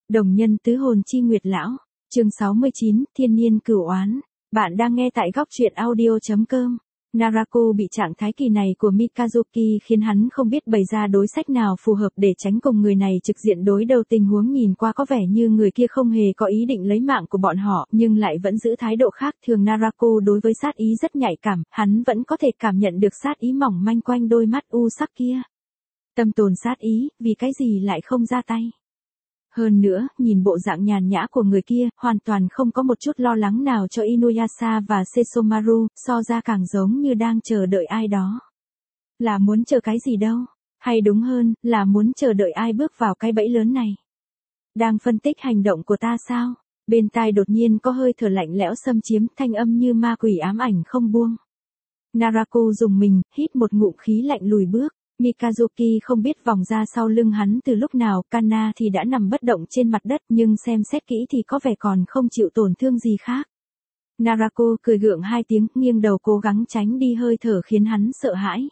Đồng nhân tứ hồn chi nguyệt lão. Chương 69, Thiên niên cửu oán. Bạn đang nghe tại góc truyện audio.com. Narako bị trạng thái kỳ này của Mikazuki khiến hắn không biết bày ra đối sách nào phù hợp để tránh cùng người này trực diện đối đầu. Tình huống nhìn qua có vẻ như người kia không hề có ý định lấy mạng của bọn họ, nhưng lại vẫn giữ thái độ khác thường. Narako đối với sát ý rất nhạy cảm, hắn vẫn có thể cảm nhận được sát ý mỏng manh quanh đôi mắt u sắc kia. Tâm tồn sát ý, vì cái gì lại không ra tay? Hơn nữa, nhìn bộ dạng nhàn nhã của người kia, hoàn toàn không có một chút lo lắng nào cho Inuyasha và Sesomaru, so ra càng giống như đang chờ đợi ai đó. Là muốn chờ cái gì đâu? Hay đúng hơn, là muốn chờ đợi ai bước vào cái bẫy lớn này? Đang phân tích hành động của ta sao? Bên tai đột nhiên có hơi thở lạnh lẽo xâm chiếm, thanh âm như ma quỷ ám ảnh không buông. Narako dùng mình, hít một ngụm khí lạnh lùi bước. Mikazuki không biết vòng ra sau lưng hắn từ lúc nào, Kana thì đã nằm bất động trên mặt đất, nhưng xem xét kỹ thì có vẻ còn không chịu tổn thương gì khác. Narako cười gượng hai tiếng, nghiêng đầu cố gắng tránh đi hơi thở khiến hắn sợ hãi.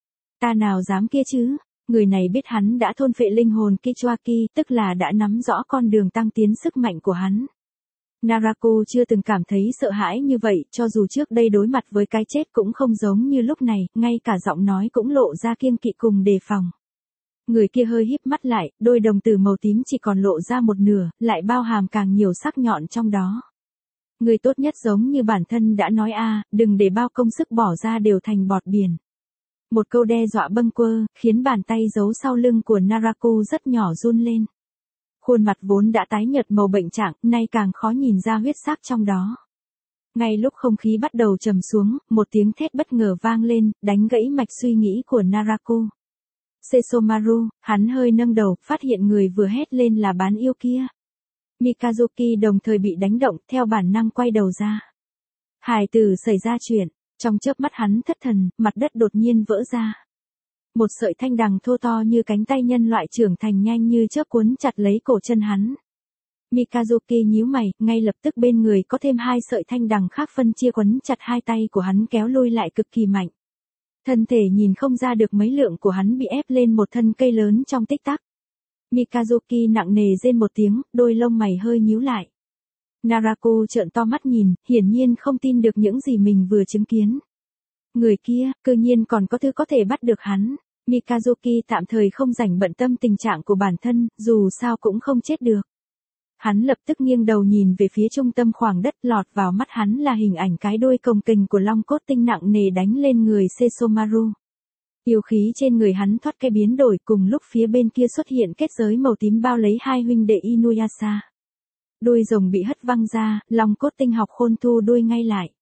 Ta nào dám kia chứ, người này biết hắn đã thôn phệ linh hồn Kichwaki, tức là đã nắm rõ con đường tăng tiến sức mạnh của hắn. Narako chưa từng cảm thấy sợ hãi như vậy, cho dù trước đây đối mặt với cái chết cũng không giống như lúc này, ngay cả giọng nói cũng lộ ra kiêng kỵ cùng đề phòng. Người kia hơi híp mắt lại, đôi đồng tử màu tím chỉ còn lộ ra một nửa, lại bao hàm càng nhiều sắc nhọn trong đó. Người tốt nhất giống như bản thân đã nói đừng để bao công sức bỏ ra đều thành bọt biển. Một câu đe dọa bâng quơ, khiến bàn tay giấu sau lưng của Narako rất nhỏ run lên. Khuôn mặt vốn đã tái nhợt màu bệnh trạng, nay càng khó nhìn ra huyết sắc trong đó. Ngay lúc không khí bắt đầu trầm xuống, một tiếng thét bất ngờ vang lên, đánh gãy mạch suy nghĩ của Narako. Sesomaru, hắn hơi nâng đầu, phát hiện người vừa hét lên là bán yêu kia. Mikazuki đồng thời bị đánh động, theo bản năng quay đầu ra. Hài tử xảy ra chuyện, trong chớp mắt hắn thất thần, mặt đất đột nhiên vỡ ra. Một sợi thanh đằng thô to như cánh tay nhân loại trưởng thành nhanh như chớp cuốn chặt lấy cổ chân hắn. Mikazuki nhíu mày, ngay lập tức bên người có thêm hai sợi thanh đằng khác phân chia quấn chặt hai tay của hắn kéo lui lại cực kỳ mạnh. Thân thể nhìn không ra được mấy lượng của hắn bị ép lên một thân cây lớn trong tích tắc. Mikazuki nặng nề rên một tiếng, đôi lông mày hơi nhíu lại. Narako trợn to mắt nhìn, hiển nhiên không tin được những gì mình vừa chứng kiến. Người kia, cư nhiên còn có thứ có thể bắt được hắn. Mikazuki tạm thời không rảnh bận tâm tình trạng của bản thân, dù sao cũng không chết được. Hắn lập tức nghiêng đầu nhìn về phía trung tâm khoảng đất, lọt vào mắt hắn là hình ảnh cái đuôi cồng kềnh của long cốt tinh nặng nề đánh lên người Sesomaru. Yêu khí trên người hắn thoát cái biến đổi, cùng lúc phía bên kia xuất hiện kết giới màu tím bao lấy hai huynh đệ Inuyasha. Đuôi rồng bị hất văng ra, long cốt tinh học khôn thu đuôi ngay lại.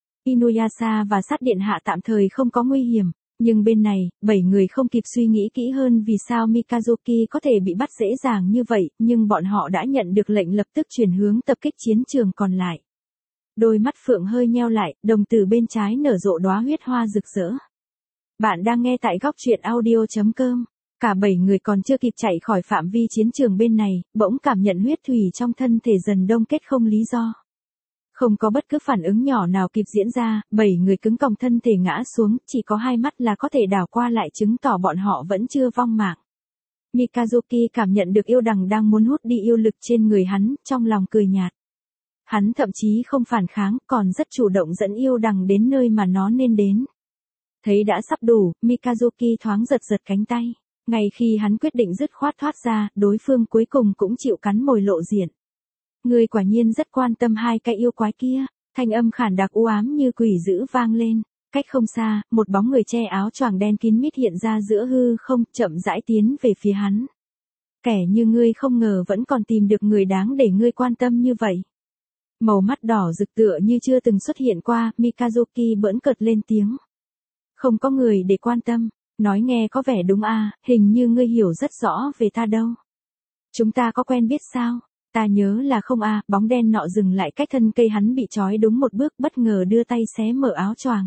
Inuyasha và sát điện hạ tạm thời không có nguy hiểm, nhưng bên này, 7 người không kịp suy nghĩ kỹ hơn vì sao Mikazuki có thể bị bắt dễ dàng như vậy, nhưng bọn họ đã nhận được lệnh lập tức chuyển hướng tập kích chiến trường còn lại. Đôi mắt phượng hơi nheo lại, đồng tử bên trái nở rộ đóa huyết hoa rực rỡ. Bạn đang nghe tại góc truyện audio.com. Cả 7 người còn chưa kịp chạy khỏi phạm vi chiến trường bên này, bỗng cảm nhận huyết thủy trong thân thể dần đông kết không lý do. Không có bất cứ phản ứng nhỏ nào kịp diễn ra, 7 người cứng còng thân thể ngã xuống, chỉ có hai mắt là có thể đảo qua lại chứng tỏ bọn họ vẫn chưa vong mạng. Mikazuki cảm nhận được yêu đằng đang muốn hút đi yêu lực trên người hắn, trong lòng cười nhạt. Hắn thậm chí không phản kháng, còn rất chủ động dẫn yêu đằng đến nơi mà nó nên đến. Thấy đã sắp đủ, Mikazuki thoáng giật giật cánh tay. Ngay khi hắn quyết định dứt khoát thoát ra, đối phương cuối cùng cũng chịu cắn mồi lộ diện. Người quả nhiên rất quan tâm hai cái yêu quái kia, thanh âm khản đặc u ám như quỷ dữ vang lên. Cách không xa, một bóng người che áo choàng đen kín mít hiện ra giữa hư không, chậm rãi tiến về phía hắn. Kẻ như ngươi không ngờ vẫn còn tìm được người đáng để ngươi quan tâm như vậy. Màu mắt đỏ rực tựa như chưa từng xuất hiện qua, Mikazuki bỡn cợt lên tiếng. Không có người để quan tâm, nói nghe có vẻ đúng hình như ngươi hiểu rất rõ về ta đâu. Chúng ta có quen biết sao? Ta nhớ là không bóng đen nọ dừng lại cách thân cây hắn bị trói đúng một bước, bất ngờ đưa tay xé mở áo choàng.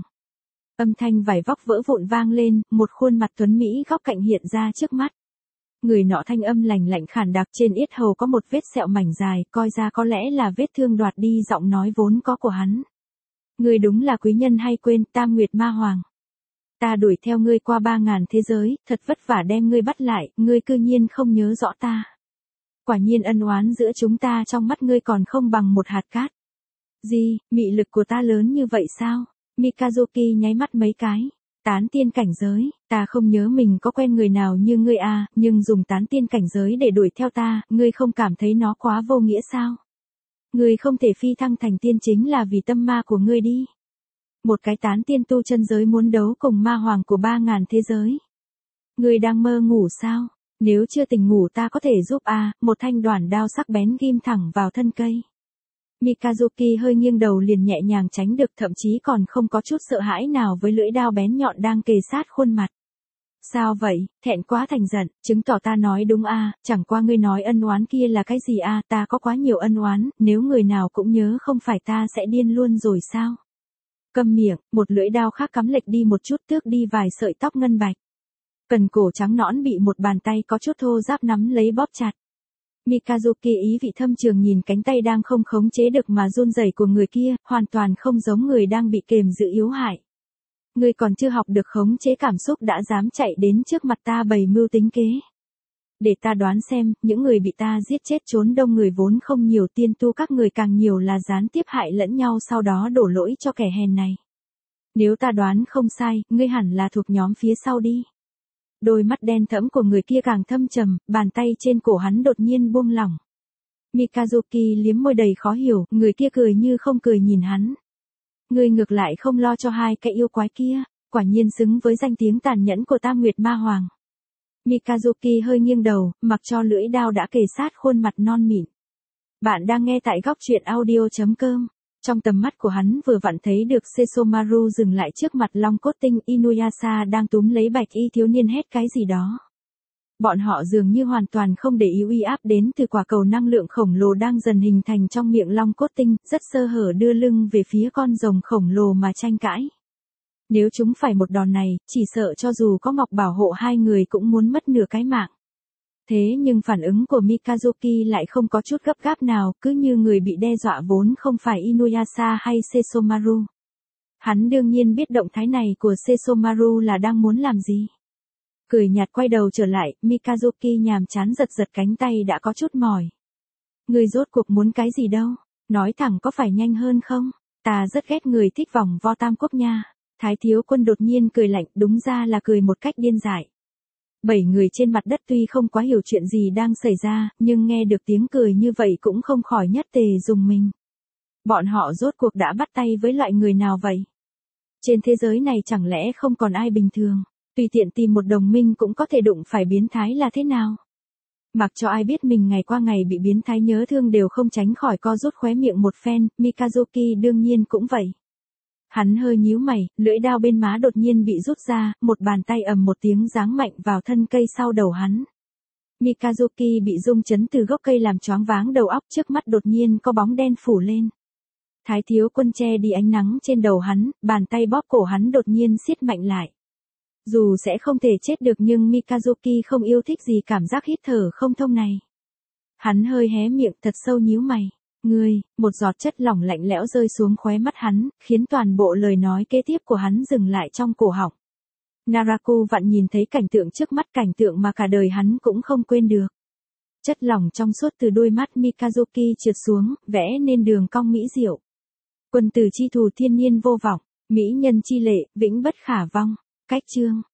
Âm thanh vải vóc vỡ vụn vang lên, một khuôn mặt tuấn mỹ góc cạnh hiện ra trước mắt. Người nọ thanh âm lành lạnh khản đặc, trên yết hầu có một vết sẹo mảnh dài, coi ra có lẽ là vết thương đoạt đi giọng nói vốn có của hắn. Ngươi đúng là quý nhân hay quên, Tam Nguyệt Ma Hoàng. Ta đuổi theo ngươi qua 3000 thế giới, thật vất vả đem ngươi bắt lại, ngươi cư nhiên không nhớ rõ ta. Quả nhiên ân oán giữa chúng ta trong mắt ngươi còn không bằng một hạt cát. Gì, mị lực của ta lớn như vậy sao? Mikazuki nháy mắt mấy cái. Tán tiên cảnh giới, ta không nhớ mình có quen người nào như ngươi à, nhưng dùng tán tiên cảnh giới để đuổi theo ta, ngươi không cảm thấy nó quá vô nghĩa sao? Ngươi không thể phi thăng thành tiên chính là vì tâm ma của ngươi đi. Một cái tán tiên tu chân giới muốn đấu cùng ma hoàng của 3.000 thế giới. Ngươi đang mơ ngủ sao? Nếu chưa tỉnh ngủ ta có thể giúp à, một thanh đoản đao sắc bén ghim thẳng vào thân cây. Mikazuki hơi nghiêng đầu liền nhẹ nhàng tránh được, thậm chí còn không có chút sợ hãi nào với lưỡi đao bén nhọn đang kề sát khuôn mặt. Sao vậy, thẹn quá thành giận, chứng tỏ ta nói đúng à, chẳng qua ngươi nói ân oán kia là cái gì à, ta có quá nhiều ân oán, nếu người nào cũng nhớ không phải ta sẽ điên luôn rồi sao? Câm miệng, một lưỡi đao khác cắm lệch đi một chút, tước đi vài sợi tóc ngân bạch. Cần cổ trắng nõn bị một bàn tay có chút thô ráp nắm lấy bóp chặt. Mikazuki ý vị thâm trường nhìn cánh tay đang không khống chế được mà run rẩy của người kia, hoàn toàn không giống người đang bị kềm giữ yếu hại. Ngươi còn chưa học được khống chế cảm xúc đã dám chạy đến trước mặt ta bày mưu tính kế. Để ta đoán xem, những người bị ta giết chết trốn đông người vốn không nhiều, tiên tu các người càng nhiều là gián tiếp hại lẫn nhau sau đó đổ lỗi cho kẻ hèn này. Nếu ta đoán không sai, ngươi hẳn là thuộc nhóm phía sau đi. Đôi mắt đen thẫm của người kia càng thâm trầm, bàn tay trên cổ hắn đột nhiên buông lỏng. Mikazuki liếm môi đầy khó hiểu, người kia cười như không cười nhìn hắn. Ngươi ngược lại không lo cho hai cái yêu quái kia, quả nhiên xứng với danh tiếng tàn nhẫn của Tam Nguyệt Ma Hoàng. Mikazuki hơi nghiêng đầu, mặc cho lưỡi đao đã kề sát khuôn mặt non mịn. Bạn đang nghe tại góc truyện audio.com. Trong tầm mắt của hắn vừa vặn thấy được Sesomaru dừng lại trước mặt Long Cốt Tinh, Inuyasha đang túm lấy bạch y thiếu niên hét cái gì đó. Bọn họ dường như hoàn toàn không để ý uy áp đến từ quả cầu năng lượng khổng lồ đang dần hình thành trong miệng Long Cốt Tinh, rất sơ hở đưa lưng về phía con rồng khổng lồ mà tranh cãi. Nếu chúng phải một đòn này, chỉ sợ cho dù có ngọc bảo hộ hai người cũng muốn mất nửa cái mạng. Thế nhưng phản ứng của Mikazuki lại không có chút gấp gáp nào, cứ như người bị đe dọa vốn không phải Inuyasha hay Sesomaru. Hắn đương nhiên biết động thái này của Sesomaru là đang muốn làm gì. Cười nhạt quay đầu trở lại, Mikazuki nhàm chán giật giật cánh tay đã có chút mỏi. Người rốt cuộc muốn cái gì đâu, nói thẳng có phải nhanh hơn không? Ta rất ghét người thích vòng vo tam quốc nha. Thái thiếu quân đột nhiên cười lạnh, đúng ra là cười một cách điên dại. 7 người trên mặt đất tuy không quá hiểu chuyện gì đang xảy ra, nhưng nghe được tiếng cười như vậy cũng không khỏi nhất tề rùng mình. Bọn họ rốt cuộc đã bắt tay với loại người nào vậy? Trên thế giới này chẳng lẽ không còn ai bình thường, tùy tiện tìm một đồng minh cũng có thể đụng phải biến thái là thế nào? Mặc cho ai biết mình ngày qua ngày bị biến thái nhớ thương đều không tránh khỏi co rút khóe miệng một phen, Mikazuki đương nhiên cũng vậy. Hắn hơi nhíu mày, lưỡi đao bên má đột nhiên bị rút ra, một bàn tay ầm một tiếng giáng mạnh vào thân cây sau đầu hắn. Mikazuki bị rung chấn từ gốc cây làm choáng váng đầu óc, trước mắt đột nhiên có bóng đen phủ lên. Thái thiếu quân che đi ánh nắng trên đầu hắn, bàn tay bóp cổ hắn đột nhiên siết mạnh lại. Dù sẽ không thể chết được nhưng Mikazuki không yêu thích gì cảm giác hít thở không thông này. Hắn hơi hé miệng thật sâu nhíu mày. Ngươi, một giọt chất lỏng lạnh lẽo rơi xuống khóe mắt hắn, khiến toàn bộ lời nói kế tiếp của hắn dừng lại trong cổ họng. Naraku vặn nhìn thấy cảnh tượng trước mắt, cảnh tượng mà cả đời hắn cũng không quên được. Chất lỏng trong suốt từ đôi mắt Mikazuki trượt xuống, vẽ nên đường cong mỹ diệu. Quân tử chi thù thiên nhiên vô vọng, mỹ nhân chi lệ, vĩnh bất khả vong. Cách chương.